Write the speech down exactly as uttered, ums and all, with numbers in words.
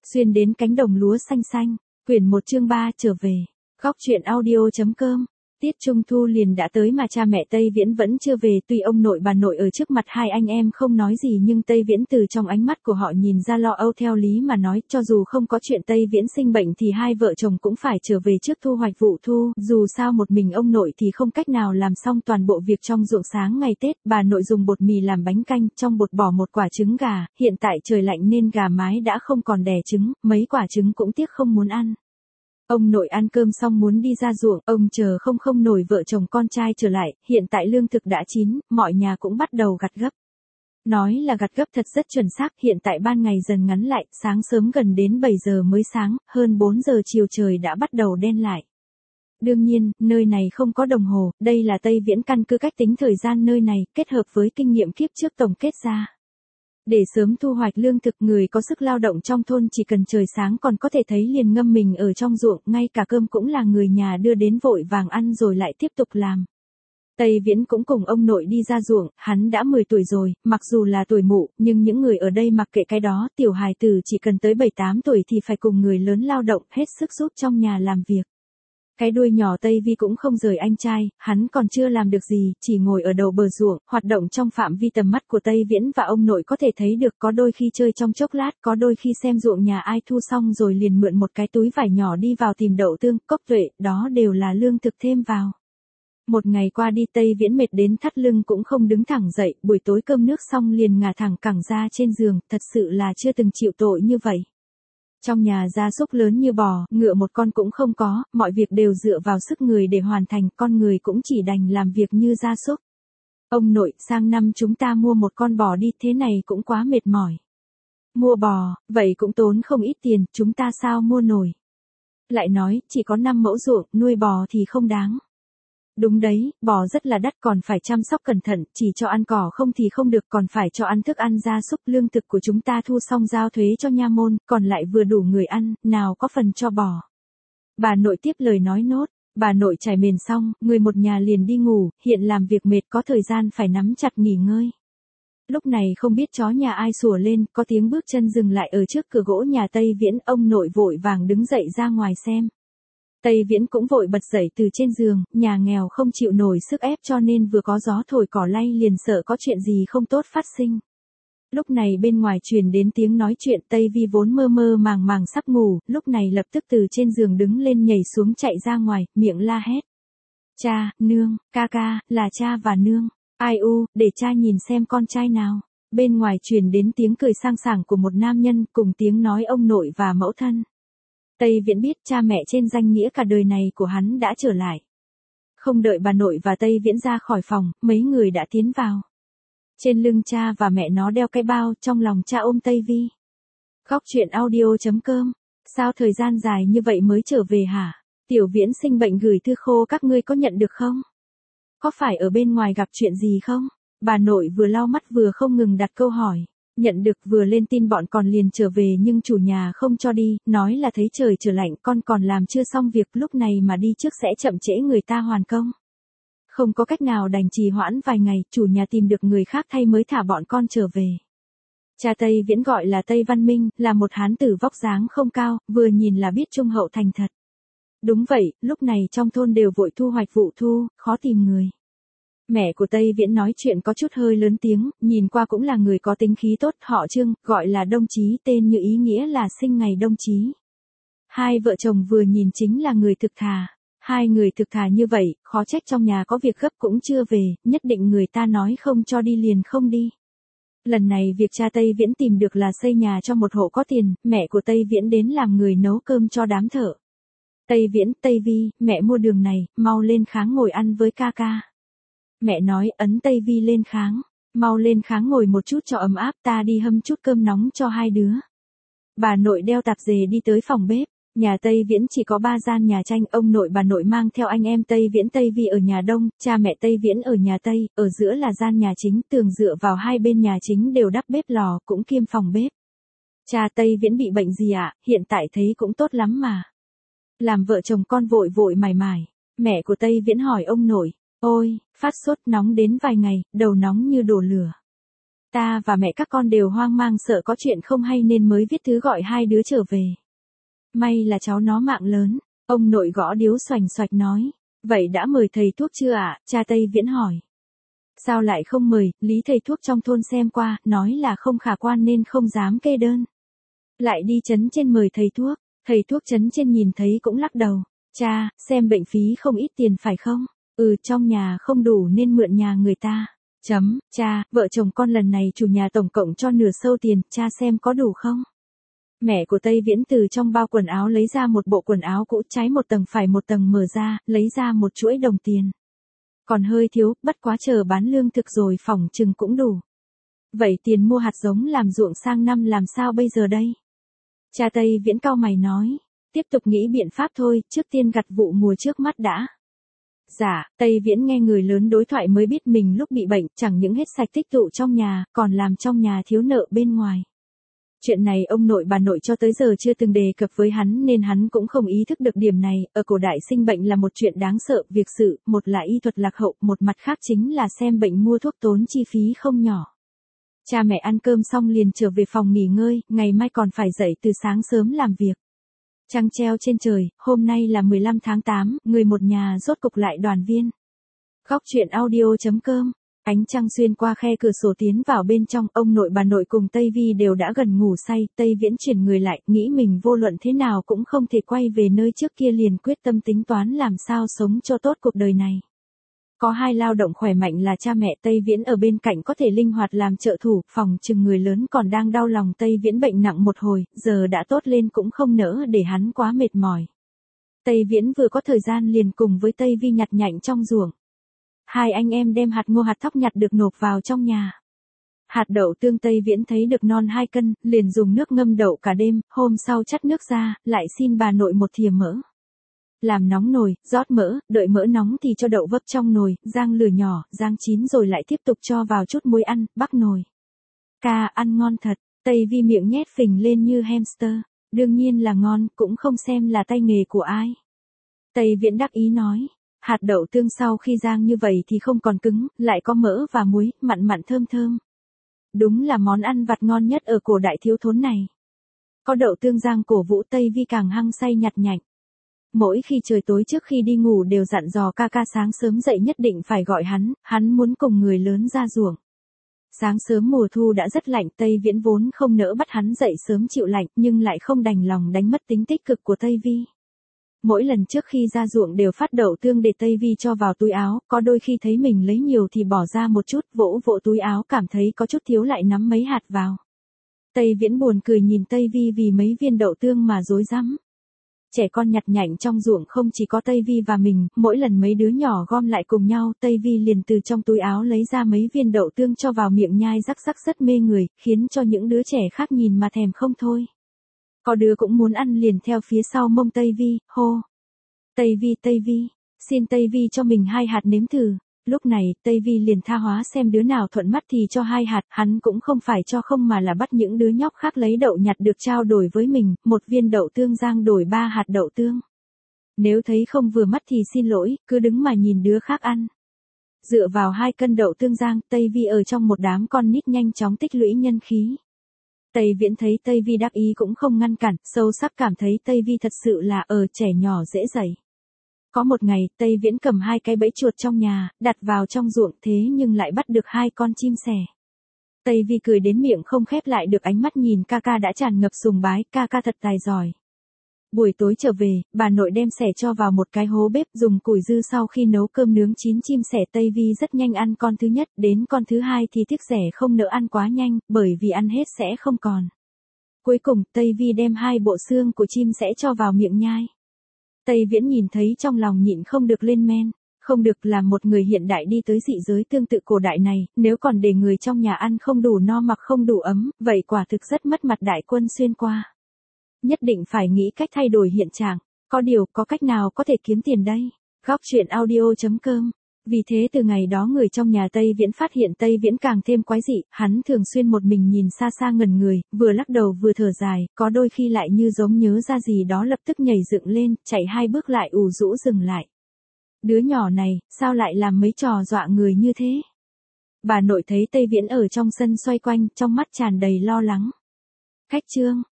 Xuyên đến cánh đồng lúa xanh xanh, quyển một chương ba trở về. Góc truyện audio.com. Tiết Trung Thu liền đã tới mà cha mẹ Tây Viễn vẫn chưa về, tuy ông nội bà nội ở trước mặt hai anh em không nói gì nhưng Tây Viễn từ trong ánh mắt của họ nhìn ra lo âu. Theo lý mà nói, cho dù không có chuyện Tây Viễn sinh bệnh thì hai vợ chồng cũng phải trở về trước thu hoạch vụ thu, dù sao một mình ông nội thì không cách nào làm xong toàn bộ việc trong ruộng sáng ngày Tết. Bà nội dùng bột mì làm bánh canh, trong bột bỏ một quả trứng gà, hiện tại trời lạnh nên gà mái đã không còn đẻ trứng, mấy quả trứng cũng tiếc không muốn ăn. Ông nội ăn cơm xong muốn đi ra ruộng, ông chờ không không nổi vợ chồng con trai trở lại, hiện tại lương thực đã chín, mọi nhà cũng bắt đầu gặt gấp. Nói là gặt gấp thật rất chuẩn xác, hiện tại ban ngày dần ngắn lại, sáng sớm gần đến bảy giờ mới sáng, hơn bốn giờ chiều trời đã bắt đầu đen lại. Đương nhiên, nơi này không có đồng hồ, đây là Tây Viễn căn cứ cách tính thời gian nơi này, kết hợp với kinh nghiệm kiếp trước tổng kết ra. Để sớm thu hoạch lương thực, người có sức lao động trong thôn chỉ cần trời sáng còn có thể thấy liền ngâm mình ở trong ruộng, ngay cả cơm cũng là người nhà đưa đến vội vàng ăn rồi lại tiếp tục làm. Tây Viễn cũng cùng ông nội đi ra ruộng, hắn đã mười tuổi rồi, mặc dù là tuổi mụ, nhưng những người ở đây mặc kệ cái đó, tiểu hài tử chỉ cần tới bảy tám tuổi thì phải cùng người lớn lao động, hết sức giúp trong nhà làm việc. Cái đuôi nhỏ Tây Vi cũng không rời anh trai, hắn còn chưa làm được gì, chỉ ngồi ở đầu bờ ruộng, hoạt động trong phạm vi tầm mắt của Tây Viễn và ông nội có thể thấy được, có đôi khi chơi trong chốc lát, có đôi khi xem ruộng nhà ai thu xong rồi liền mượn một cái túi vải nhỏ đi vào tìm đậu tương, cốc tuệ, đó đều là lương thực thêm vào. Một ngày qua đi Tây Viễn mệt đến thắt lưng cũng không đứng thẳng dậy, buổi tối cơm nước xong liền ngả thẳng cẳng ra trên giường, thật sự là chưa từng chịu tội như vậy. Trong nhà gia súc lớn như bò, ngựa một con cũng không có, mọi việc đều dựa vào sức người để hoàn thành, con người cũng chỉ đành làm việc như gia súc. Ông nội, sang năm chúng ta mua một con bò đi, thế này cũng quá mệt mỏi. Mua bò, vậy cũng tốn không ít tiền, chúng ta sao mua nổi. Lại nói, chỉ có năm mẫu ruộng, nuôi bò thì không đáng. Đúng đấy, bò rất là đắt, còn phải chăm sóc cẩn thận, chỉ cho ăn cỏ không thì không được, còn phải cho ăn thức ăn gia súc. Lương thực của chúng ta thu xong giao thuế cho nha môn, còn lại vừa đủ người ăn, nào có phần cho bò. Bà nội tiếp lời nói nốt, bà nội trải mền xong, người một nhà liền đi ngủ, hiện làm việc mệt có thời gian phải nắm chặt nghỉ ngơi. Lúc này không biết chó nhà ai sủa lên, có tiếng bước chân dừng lại ở trước cửa gỗ nhà Tây Viễn, ông nội vội vàng đứng dậy ra ngoài xem. Tây Viễn cũng vội bật dậy từ trên giường, nhà nghèo không chịu nổi sức ép cho nên vừa có gió thổi cỏ lay liền sợ có chuyện gì không tốt phát sinh. Lúc này bên ngoài truyền đến tiếng nói chuyện, Tây Vi vốn mơ mơ màng màng sắp ngủ, lúc này lập tức từ trên giường đứng lên nhảy xuống chạy ra ngoài, miệng la hét. Cha, nương, ca ca, là cha và nương. Ai u, để cha nhìn xem con trai nào. Bên ngoài truyền đến tiếng cười sang sảng của một nam nhân cùng tiếng nói ông nội và mẫu thân. Tây Viễn biết cha mẹ trên danh nghĩa cả đời này của hắn đã trở lại. Không đợi bà nội và Tây Viễn ra khỏi phòng, mấy người đã tiến vào. Trên lưng cha và mẹ nó đeo cái bao, trong lòng cha ôm Tây Vi. Góc truyện audio.com. Sao thời gian dài như vậy mới trở về hả? Tiểu Viễn sinh bệnh gửi thư khô các ngươi có nhận được không? Có phải ở bên ngoài gặp chuyện gì không? Bà nội vừa lau mắt vừa không ngừng đặt câu hỏi. Nhận được, vừa lên tin bọn còn liền trở về nhưng chủ nhà không cho đi, nói là thấy trời trở lạnh, con còn làm chưa xong việc, lúc này mà đi trước sẽ chậm trễ người ta hoàn công. Không có cách nào đành trì hoãn vài ngày, chủ nhà tìm được người khác thay mới thả bọn con trở về. Cha Tây Viễn gọi là Tây Văn Minh, là một hán tử vóc dáng không cao, vừa nhìn là biết trung hậu thành thật. Đúng vậy, lúc này trong thôn đều vội thu hoạch vụ thu, khó tìm người. Mẹ của Tây Viễn nói chuyện có chút hơi lớn tiếng, nhìn qua cũng là người có tính khí tốt, họ Trương, gọi là Đông Chí, tên như ý nghĩa là sinh ngày Đông Chí. Hai vợ chồng vừa nhìn chính là người thực thà. Hai người thực thà như vậy, khó trách trong nhà có việc gấp cũng chưa về, nhất định người ta nói không cho đi liền không đi. Lần này việc cha Tây Viễn tìm được là xây nhà cho một hộ có tiền, mẹ của Tây Viễn đến làm người nấu cơm cho đám thợ. Tây Viễn, Tây Vi, mẹ mua đường này, mau lên kháng ngồi ăn với ca ca. Mẹ nói, ấn Tây Vi lên kháng, mau lên kháng ngồi một chút cho ấm áp, ta đi hâm chút cơm nóng cho hai đứa. Bà nội đeo tạp dề đi tới phòng bếp, nhà Tây Viễn chỉ có ba gian nhà tranh, ông nội bà nội mang theo anh em Tây Viễn Tây Vi ở nhà Đông, cha mẹ Tây Viễn ở nhà Tây, ở giữa là gian nhà chính, tường dựa vào hai bên nhà chính đều đắp bếp lò, cũng kiêm phòng bếp. Cha Tây Viễn bị bệnh gì ạ, hiện tại thấy cũng tốt lắm mà. Làm vợ chồng con vội vội mải mải, mẹ của Tây Viễn hỏi ông nội. Ôi, phát sốt nóng đến vài ngày, đầu nóng như đổ lửa. ta và mẹ các con đều hoang mang sợ có chuyện không hay nên mới viết thư gọi hai đứa trở về. May là cháu nó mạng lớn, ông nội gõ điếu xoành xoạch nói. Vậy đã mời thầy thuốc chưa ạ? Cha Tây Viễn hỏi. Sao lại không mời, lý thầy thuốc trong thôn xem qua, nói là không khả quan nên không dám kê đơn. Lại đi trấn trên mời thầy thuốc, thầy thuốc trấn trên nhìn thấy cũng lắc đầu. Cha, xem bệnh phí không ít tiền phải không? Ừ, trong nhà không đủ nên mượn nhà người ta. Chấm, cha, vợ chồng con lần này chủ nhà tổng cộng cho nửa sâu tiền, cha xem có đủ không? Mẹ của Tây Viễn từ trong bao quần áo lấy ra một bộ quần áo cũ, trái một tầng phải một tầng mở ra, lấy ra một chuỗi đồng tiền. Còn hơi thiếu, bất quá chờ bán lương thực rồi phỏng chừng cũng đủ. Vậy tiền mua hạt giống làm ruộng sang năm làm sao bây giờ đây? Cha Tây Viễn cau mày nói, tiếp tục nghĩ biện pháp thôi, trước tiên gặt vụ mùa trước mắt đã. Dạ, Tây Viễn nghe người lớn đối thoại mới biết mình lúc bị bệnh, chẳng những hết sạch tích tụ trong nhà, còn làm trong nhà thiếu nợ bên ngoài. Chuyện này ông nội bà nội cho tới giờ chưa từng đề cập với hắn nên hắn cũng không ý thức được điểm này, ở cổ đại sinh bệnh là một chuyện đáng sợ, việc sự, một là y thuật lạc hậu, một mặt khác chính là xem bệnh mua thuốc tốn chi phí không nhỏ. Cha mẹ ăn cơm xong liền trở về phòng nghỉ ngơi, ngày mai còn phải dậy từ sáng sớm làm việc. Trăng treo trên trời, hôm nay là mười lăm tháng tám, người một nhà rốt cục lại đoàn viên. Góc truyện audio chấm com. Ánh trăng xuyên qua khe cửa sổ tiến vào bên trong, ông nội bà nội cùng Tây Vi đều đã gần ngủ say, Tây Viễn chuyển người lại, nghĩ mình vô luận thế nào cũng không thể quay về nơi trước kia liền quyết tâm tính toán làm sao sống cho tốt cuộc đời này. Có hai lao động khỏe mạnh là cha mẹ Tây Viễn ở bên cạnh có thể linh hoạt làm trợ thủ, phòng chừng người lớn còn đang đau lòng Tây Viễn bệnh nặng một hồi, giờ đã tốt lên cũng không nỡ để hắn quá mệt mỏi. Tây Viễn vừa có thời gian liền cùng với Tây Vi nhặt nhạnh trong ruộng. Hai anh em đem hạt ngô hạt thóc nhặt được nộp vào trong nhà. Hạt đậu tương Tây Viễn thấy được non hai cân, liền dùng nước ngâm đậu cả đêm, hôm sau chắt nước ra, lại xin bà nội một thìa mỡ. Làm nóng nồi, rót mỡ, đợi mỡ nóng thì cho đậu vấp trong nồi, rang lửa nhỏ, rang chín rồi lại tiếp tục cho vào chút muối ăn, bắc nồi. Ca, ăn ngon thật, Tây Vi miệng nhét phình lên như hamster, đương nhiên là ngon, cũng không xem là tay nghề của ai. Tây Viễn đắc ý nói. Hạt đậu tương sau khi rang như vậy thì không còn cứng, lại có mỡ và muối, mặn mặn thơm thơm. Đúng là món ăn vặt ngon nhất ở cổ đại thiếu thốn này. Có đậu tương rang cổ vũ Tây Vi càng hăng say nhặt nhạnh. Mỗi khi trời tối trước khi đi ngủ đều dặn dò ca ca sáng sớm dậy nhất định phải gọi hắn, hắn muốn cùng người lớn ra ruộng. Sáng sớm mùa thu đã rất lạnh, Tây Viễn vốn không nỡ bắt hắn dậy sớm chịu lạnh nhưng lại không đành lòng đánh mất tính tích cực của Tây Vi. Mỗi lần trước khi ra ruộng đều phát đậu tương để Tây Vi cho vào túi áo, có đôi khi thấy mình lấy nhiều thì bỏ ra một chút, vỗ vỗ túi áo cảm thấy có chút thiếu lại nắm mấy hạt vào. Tây Viễn buồn cười nhìn Tây Vi vì mấy viên đậu tương mà rối rắm. Trẻ con nhặt nhạnh trong ruộng không chỉ có Tây Vi và mình, mỗi lần mấy đứa nhỏ gom lại cùng nhau, Tây Vi liền từ trong túi áo lấy ra mấy viên đậu tương cho vào miệng nhai rắc rắc rất mê người, khiến cho những đứa trẻ khác nhìn mà thèm không thôi. Có đứa cũng muốn ăn liền theo phía sau mông Tây Vi, hô. Tây Vi, Tây Vi, xin Tây Vi cho mình hai hạt nếm thử. Lúc này, Tây Vi liền tha hóa xem đứa nào thuận mắt thì cho hai hạt, hắn cũng không phải cho không mà là bắt những đứa nhóc khác lấy đậu nhặt được trao đổi với mình, một viên đậu tương rang đổi ba hạt đậu tương. Nếu thấy không vừa mắt thì xin lỗi, cứ đứng mà nhìn đứa khác ăn. Dựa vào hai cân đậu tương rang, Tây Vi ở trong một đám con nít nhanh chóng tích lũy nhân khí. Tây Viễn thấy Tây Vi đắc ý cũng không ngăn cản, sâu sắc cảm thấy Tây Vi thật sự là ở trẻ nhỏ dễ dạy. Có một ngày, Tây Viễn cầm hai cái bẫy chuột trong nhà, đặt vào trong ruộng thế nhưng lại bắt được hai con chim sẻ. Tây Vi cười đến miệng không khép lại được, ánh mắt nhìn ca ca đã tràn ngập sùng bái, ca ca thật tài giỏi. Buổi tối trở về, bà nội đem sẻ cho vào một cái hố bếp dùng củi dư sau khi nấu cơm nướng chín chim sẻ. Tây Vi rất nhanh ăn con thứ nhất, đến con thứ hai thì tiếc sẻ không nỡ ăn quá nhanh, bởi vì ăn hết sẽ không còn. Cuối cùng, Tây Vi đem hai bộ xương của chim sẻ cho vào miệng nhai. Tây Viễn nhìn thấy trong lòng nhịn không được lên men, không được là một người hiện đại đi tới dị giới tương tự cổ đại này, nếu còn để người trong nhà ăn không đủ no mặc không đủ ấm, vậy quả thực rất mất mặt đại quân xuyên qua. Nhất định phải nghĩ cách thay đổi hiện trạng, có điều có cách nào có thể kiếm tiền đây? Góc truyện audio chấm com. Vì thế từ ngày đó người trong nhà Tây Viễn phát hiện Tây Viễn càng thêm quái dị, hắn thường xuyên một mình nhìn xa xa ngẩn người, vừa lắc đầu vừa thở dài, có đôi khi lại như giống nhớ ra gì đó lập tức nhảy dựng lên, chạy hai bước lại ù rũ dừng lại. Đứa nhỏ này, sao lại làm mấy trò dọa người như thế? Bà nội thấy Tây Viễn ở trong sân xoay quanh, trong mắt tràn đầy lo lắng. Khách Trương,